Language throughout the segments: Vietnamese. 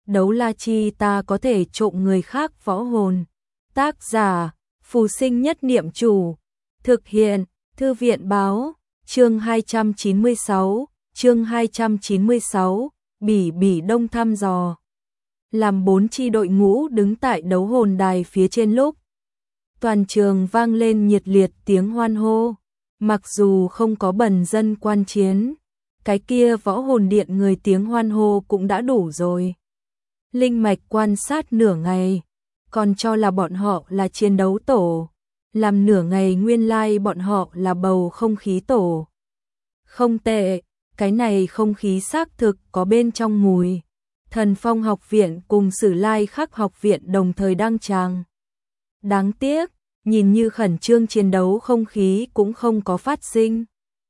đấu la chi ta có thể trộm người khác võ hồn. Tác giả, Phù Sinh Nhất Niệm Chủ. Thực hiện, Thư viện Báo. Chương 296, Bỉ Bỉ Đông thăm dò. Làm 4 chi đội ngũ đứng tại đấu hồn đài phía trên lúc toàn trường vang lên nhiệt liệt tiếng hoan hô. Mặc dù không có bần dân quan chiến, cái kia võ hồn điện người tiếng hoan hô cũng đã đủ rồi. Linh Mạch quan sát nửa ngày, còn cho là bọn họ là chiến đấu tổ. Làm nửa ngày nguyên lai bọn họ là bầu không khí tổ. Không tệ, cái này không khí xác thực có bên trong mùi. Thần Phong học viện cùng Sử Lai Khắc học viện đồng thời đăng tràng. Đáng tiếc, nhìn như khẩn trương chiến đấu không khí cũng không có phát sinh.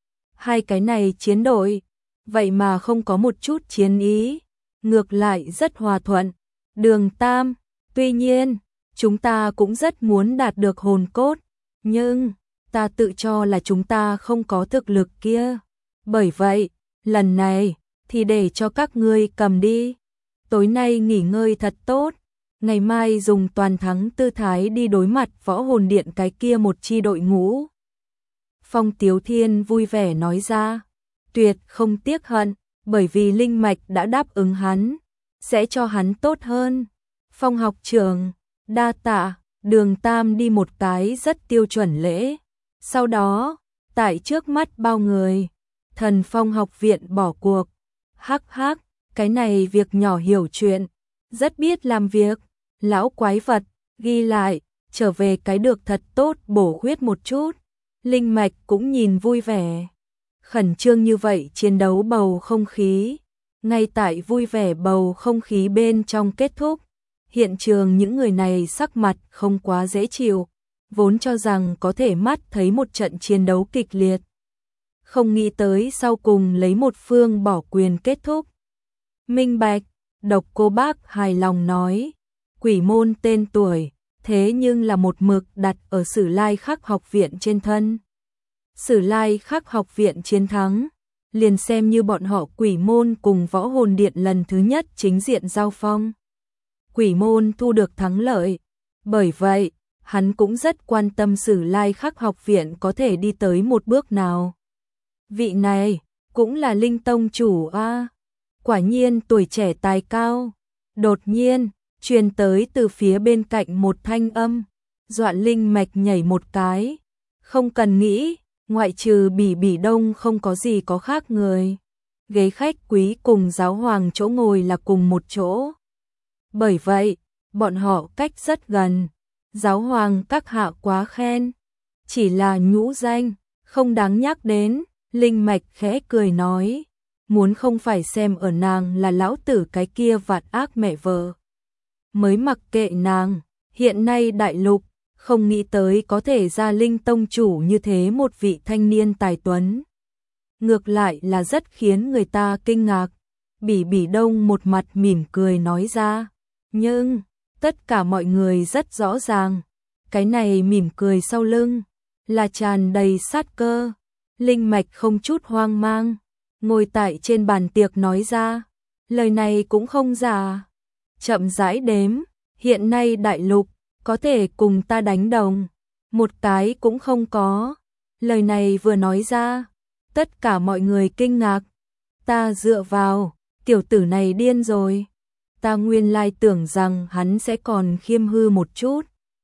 Hai cái này chiến đội, vậy mà không có một chút chiến ý, ngược lại rất hòa thuận. Đường Tam, tuy nhiên, chúng ta cũng rất muốn đạt được hồn cốt, nhưng ta tự cho là chúng ta không có thực lực kia. Bởi vậy, lần này thì để cho các ngươi cầm đi. Tối nay nghỉ ngơi thật tốt, ngày mai dùng toàn thắng tư thái đi đối mặt võ hồn điện cái kia một chi đội ngũ. Phong Tiếu Thiên vui vẻ nói ra, tuyệt không tiếc hận, bởi vì Linh Mạch đã đáp ứng hắn, sẽ cho hắn tốt hơn. Phong học trưởng, đa tạ. Đường Tam đi một cái rất tiêu chuẩn lễ. Sau đó, tại trước mắt bao người, Thần Phong học viện bỏ cuộc. Hắc hắc, cái này việc nhỏ hiểu chuyện, rất biết làm việc. Lão quái vật, ghi lại, trở về cái được thật tốt bổ khuyết một chút. Linh Mạch cũng nhìn vui vẻ. Khẩn trương như vậy chiến đấu bầu không khí. Ngay tại vui vẻ bầu không khí bên trong kết thúc. Hiện trường những người này sắc mặt không quá dễ chịu, vốn cho rằng có thể mắt thấy một trận chiến đấu kịch liệt. Không nghĩ tới sau cùng lấy một phương bỏ quyền kết thúc. Minh bạch, Độc Cô Bác hài lòng nói, quỷ môn tên tuổi, thế nhưng là một mực đặt ở Sử Lai Khắc học viện trên thân. Sử Lai Khắc học viện chiến thắng, liền xem như bọn họ quỷ môn cùng võ hồn điện lần thứ nhất chính diện giao phong. Quỷ môn thu được thắng lợi, bởi vậy, hắn cũng rất quan tâm Sử Lai Khắc học viện có thể đi tới một bước nào. Vị này, cũng là Linh Tông chủ a. Quả nhiên tuổi trẻ tài cao. Đột nhiên, truyền tới từ phía bên cạnh một thanh âm, dọa Linh Mạch nhảy một cái. Không cần nghĩ, ngoại trừ Bỉ Bỉ Đông không có gì có khác người. Ghế khách quý cùng giáo hoàng chỗ ngồi là cùng một chỗ. Bởi vậy, bọn họ cách rất gần. Giáo hoàng các hạ quá khen, chỉ là nhũ danh, không đáng nhắc đến. Linh Mạch khẽ cười nói, muốn không phải xem ở nàng là lão tử cái kia vạn ác mẹ vợ, mới mặc kệ nàng. Hiện nay đại lục, không nghĩ tới có thể ra Linh Tông chủ như thế một vị thanh niên tài tuấn. Ngược lại là rất khiến người ta kinh ngạc. Bỉ Bỉ Đông một mặt mỉm cười nói ra, nhưng tất cả mọi người rất rõ ràng, cái này mỉm cười sau lưng là tràn đầy sát cơ. Linh Mạch không chút hoang mang, ngồi tại trên bàn tiệc nói ra, lời này cũng không giả. Chậm rãi đếm, hiện nay đại lục có thể cùng ta đánh đồng, một cái cũng không có. Lời này vừa nói ra, tất cả mọi người kinh ngạc. Ta dựa vào, tiểu tử này điên rồi. Ta nguyên lai tưởng rằng hắn sẽ còn khiêm hư một chút,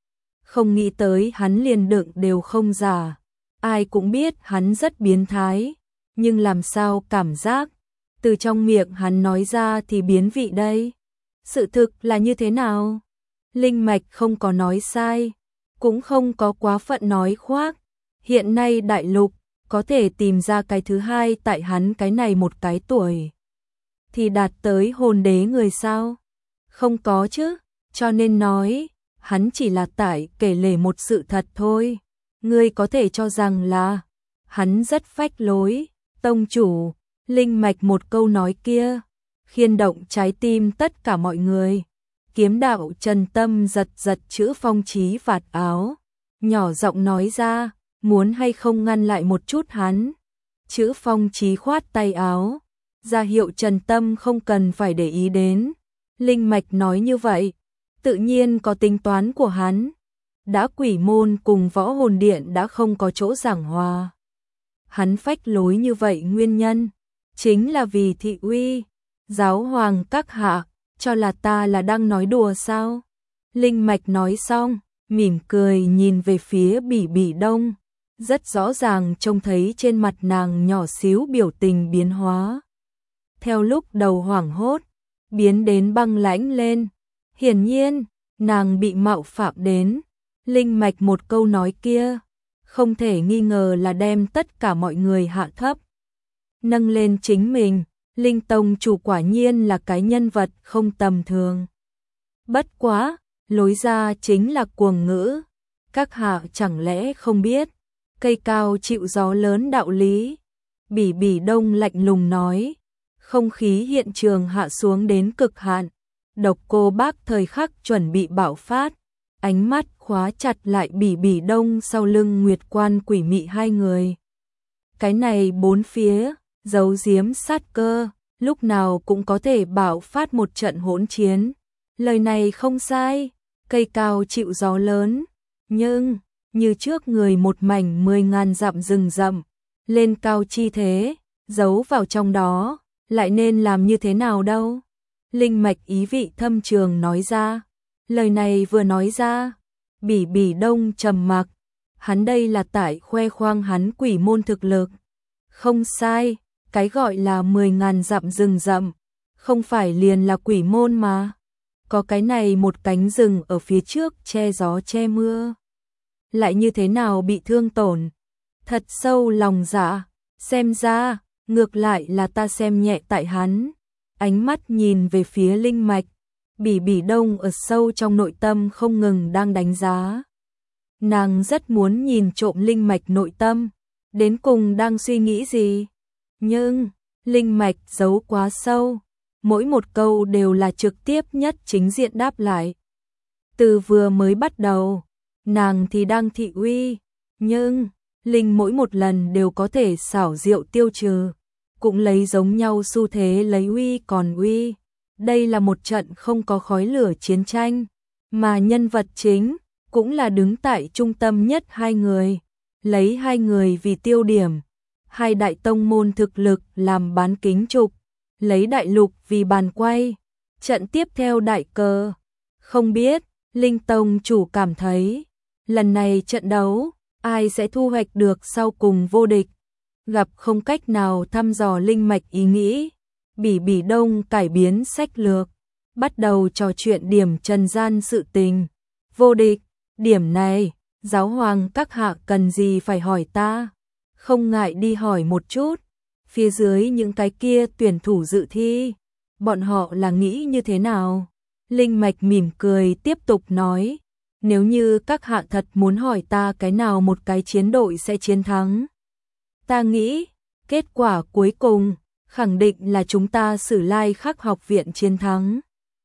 không nghĩ tới hắn liền đựng đều không giả. Ai cũng biết hắn rất biến thái, nhưng làm sao cảm giác từ trong miệng hắn nói ra thì biến vị đây? Sự thực là như thế nào? Linh Mạch không có nói sai, cũng không có quá phận nói khoác. Hiện nay đại lục có thể tìm ra cái thứ hai tại hắn cái này một cái tuổi thì đạt tới hồn đế người sao? Không có chứ, cho nên nói, hắn chỉ là tại kể lể một sự thật thôi. Ngươi có thể cho rằng là hắn rất phách lối. Tông chủ, Linh Mạch một câu nói kia khiên động trái tim tất cả mọi người. Kiếm đạo Trần Tâm giật giật chữ Phong Chí vạt áo, nhỏ giọng nói ra, muốn hay không ngăn lại một chút hắn. Chữ Phong Chí khoát tay áo, ra hiệu Trần Tâm không cần phải để ý đến. Linh Mạch nói như vậy, tự nhiên có tính toán của hắn. Đã quỷ môn cùng võ hồn điện đã không có chỗ giảng hòa. Hắn phách lối như vậy nguyên nhân, chính là vì thị uy. Giáo hoàng các hạ, cho là ta là đang nói đùa sao? Linh Mạch nói xong, mỉm cười nhìn về phía Bỉ Bỉ Đông. Rất rõ ràng trông thấy trên mặt nàng nhỏ xíu biểu tình biến hóa. Theo lúc đầu hoảng hốt, biến đến băng lãnh lên. Hiển nhiên, nàng bị mạo phạm đến. Linh Mạch một câu nói kia, không thể nghi ngờ là đem tất cả mọi người hạ thấp. Nâng lên chính mình, Linh Tông chủ quả nhiên là cái nhân vật không tầm thường. Bất quá, lối ra chính là cuồng ngữ. Các hạ chẳng lẽ không biết, cây cao chịu gió lớn đạo lý. Bỉ Bỉ Đông lạnh lùng nói, không khí hiện trường hạ xuống đến cực hạn. Độc Cô Bác thời khắc chuẩn bị bạo phát, ánh mắt khóa chặt lại Bỉ Bỉ Đông sau lưng Nguyệt Quan Quỷ Mị hai người. Cái này bốn phía, giấu giếm sát cơ, lúc nào cũng có thể bạo phát một trận hỗn chiến. Lời này không sai, cây cao chịu gió lớn, nhưng như trước người một mảnh 10.000 dặm rừng rậm, lên cao chi thế, giấu vào trong đó, lại nên làm như thế nào đâu? Linh Mạch ý vị thâm trường nói ra. Lời này vừa nói ra, Bỉ Bỉ Đông trầm mặc, hắn đây là tại khoe khoang hắn quỷ môn thực lực. Không sai, cái gọi là 10.000 dặm rừng rậm, không phải liền là quỷ môn mà. Có cái này một cánh rừng ở phía trước che gió che mưa. Lại như thế nào bị thương tổn? Thật sâu lòng dạ, xem ra, ngược lại là ta xem nhẹ tại hắn. Ánh mắt nhìn về phía Linh Mạch, Bỉ Bỉ Đông ở sâu trong nội tâm không ngừng đang đánh giá. Nàng rất muốn nhìn trộm Linh Mạch nội tâm, đến cùng đang suy nghĩ gì. Nhưng, Linh Mạch giấu quá sâu, mỗi một câu đều là trực tiếp nhất chính diện đáp lại. Từ vừa mới bắt đầu, nàng thì đang thị uy, nhưng Linh mỗi một lần đều có thể xảo diệu tiêu trừ, cũng lấy giống nhau xu thế lấy uy còn uy. Đây là một trận không có khói lửa chiến tranh, mà nhân vật chính cũng là đứng tại trung tâm nhất hai người, lấy hai người vì tiêu điểm. Hai đại tông môn thực lực làm bán kính trục, lấy đại lục vì bàn quay. Trận tiếp theo đại cờ, không biết Linh Tông chủ cảm thấy lần này trận đấu ai sẽ thu hoạch được sau cùng vô địch. Gặp không cách nào thăm dò Linh Mạch ý nghĩ, Bỉ Bỉ Đông cải biến sách lược, bắt đầu trò chuyện điểm trần gian sự tình. Vô địch, điểm này, giáo hoàng các hạ cần gì phải hỏi ta, không ngại đi hỏi một chút. Phía dưới những cái kia tuyển thủ dự thi, bọn họ là nghĩ như thế nào? Linh Mạch mỉm cười tiếp tục nói, nếu như các hạ thật muốn hỏi ta cái nào một cái chiến đội sẽ chiến thắng, ta nghĩ, kết quả cuối cùng, khẳng định là chúng ta Sử Lai Khắc học viện chiến thắng.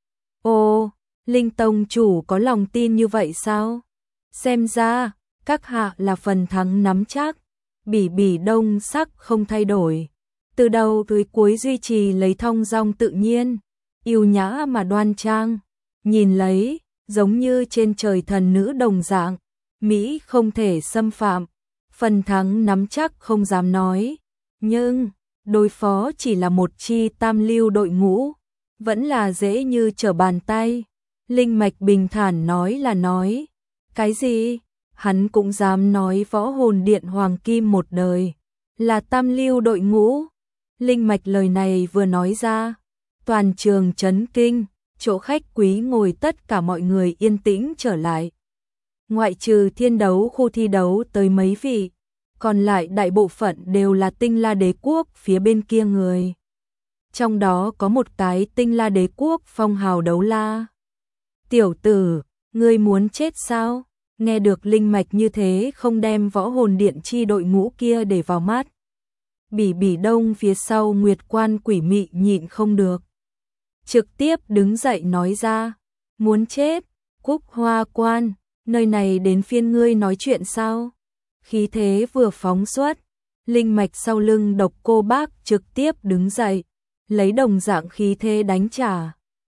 Ồ, Linh Tông chủ có lòng tin như vậy sao? Xem ra, các hạ là phần thắng nắm chắc. Bỉ Bỉ Đông sắc không thay đổi, từ đầu tới cuối duy trì lấy thong dong tự nhiên, yêu nhã mà đoan trang, nhìn lấy, giống như trên trời thần nữ đồng dạng, Mỹ không thể xâm phạm. Phần thắng nắm chắc không dám nói, nhưng đối phó chỉ là một chi tam lưu đội ngũ, vẫn là dễ như trở bàn tay. Linh Mạch bình thản nói là nói, cái gì? Hắn cũng dám nói võ hồn điện hoàng kim một đời, là tam lưu đội ngũ. Linh Mạch lời này vừa nói ra, toàn trường chấn kinh, chỗ khách quý ngồi tất cả mọi người yên tĩnh trở lại. Ngoại trừ thiên đấu khu thi đấu tới mấy vị, còn lại đại bộ phận đều là Tinh La Đế quốc phía bên kia người. Trong đó có một cái Tinh La Đế quốc phong hào đấu la. Tiểu tử, ngươi muốn chết sao? Nghe được Linh Mạch như thế không đem võ hồn điện chi đội ngũ kia để vào mắt. Bỉ Bỉ Đông phía sau Nguyệt Quan Quỷ Mị nhịn không được, trực tiếp đứng dậy nói ra, muốn chết, Cúc Hoa Quan, nơi này đến phiên ngươi nói chuyện sao? Khí thế vừa phóng xuất, Linh Mạch sau lưng Độc Cô Bác trực tiếp đứng dậy, lấy đồng dạng khí thế đánh trả.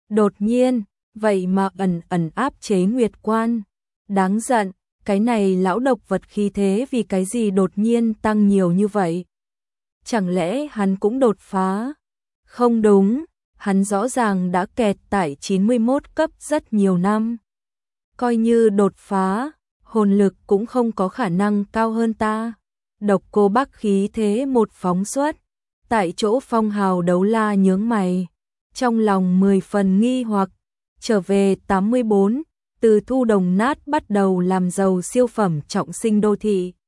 Đột nhiên, vậy mà ẩn ẩn áp chế Nguyệt Quan. Đáng giận, cái này lão độc vật khí thế vì cái gì đột nhiên tăng nhiều như vậy? Chẳng lẽ hắn cũng đột phá? Không đúng, hắn rõ ràng đã kẹt tại 91 cấp rất nhiều năm. Coi như đột phá, hồn lực cũng không có khả năng cao hơn ta. Độc Cô Bắc khí thế một phóng xuất, tại chỗ Phong Hào Đấu La nhướng mày, trong lòng 10 phần nghi hoặc, trở về 84, từ thu đồng nát bắt đầu làm giàu siêu phẩm trọng sinh đô thị.